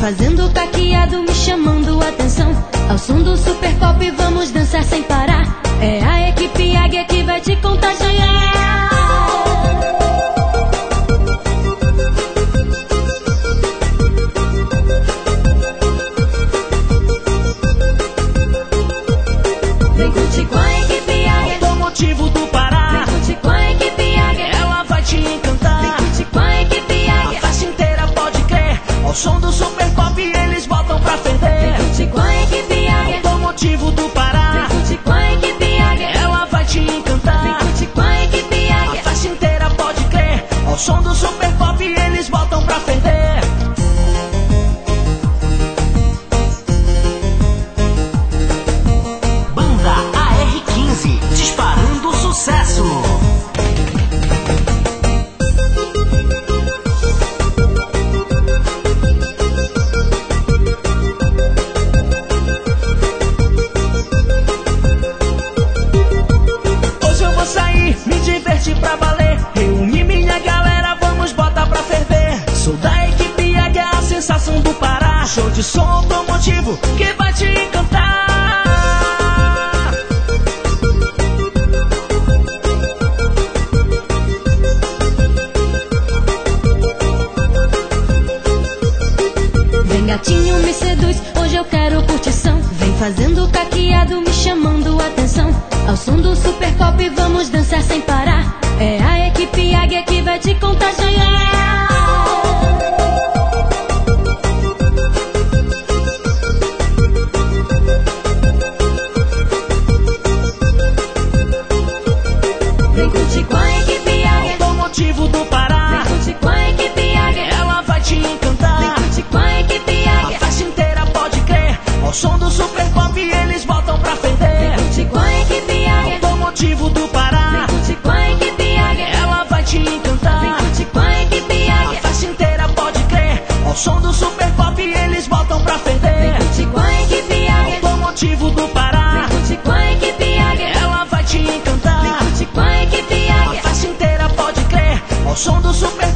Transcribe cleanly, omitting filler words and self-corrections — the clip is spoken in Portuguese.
fazendo caqueado, me chamando a atenção. Ao som do super pop vamos dançar sem parar. É a equipe Águia que vai te contagiar. Vem curtir com a equipe Águia, Automotivo do Pará. vem curtir com a equipe Águia, Ela vai te vem encantar. curtir com a equipe A Águia, festa inteira pode crer. Ao som do super pop eles botam pra vem ferver. curtir com a equipe Águia, Automotivo do vem Pará. curtir com a equipe Águia, Ela vai te vem encantar. curtir com a equipe A Águia. festa inteira pode crer. Ao som do super pop eles botam pra ferver. Banda AR15, disparando sucesso. Hoje eu vou sair, me divertir pra valer. Reunir minha galera, vamos botar pra ferver. Sou da equipe Águia, a sensação do Pará. Show de som automotivo que vai te encantar. Vem gatinho, me seduz, hoje eu quero curtição. Vem fazendo caqueado, me chamando a atenção. Ao som do super pop vamos dançar sem parar. É a equipe Águia que vai te contagiar. Vem curtir com a equipe Águia, Automotivo do Pará. vem curtir com a equipe Águia, Ela vai te vem encantar. curtir com a equipe A Águia, festa inteira pode crer. Ao som do super pop eles botam pra vem ferver. curtir com a equipe Águia, Automotivo do vem Pará. curtir com a equipe Águia, Ela vai te vem encantar. curtir com a equipe A Águia, festa inteira pode crer. Ao som do super pop eles botam pra vem ferver. curtir com a equipe Águia, Automotivo do Pará. vem curtir com a equipe Águia, Ela vai te vem encantar. curtir com a equipe A Águia, festa inteira pode crer. Ao som do super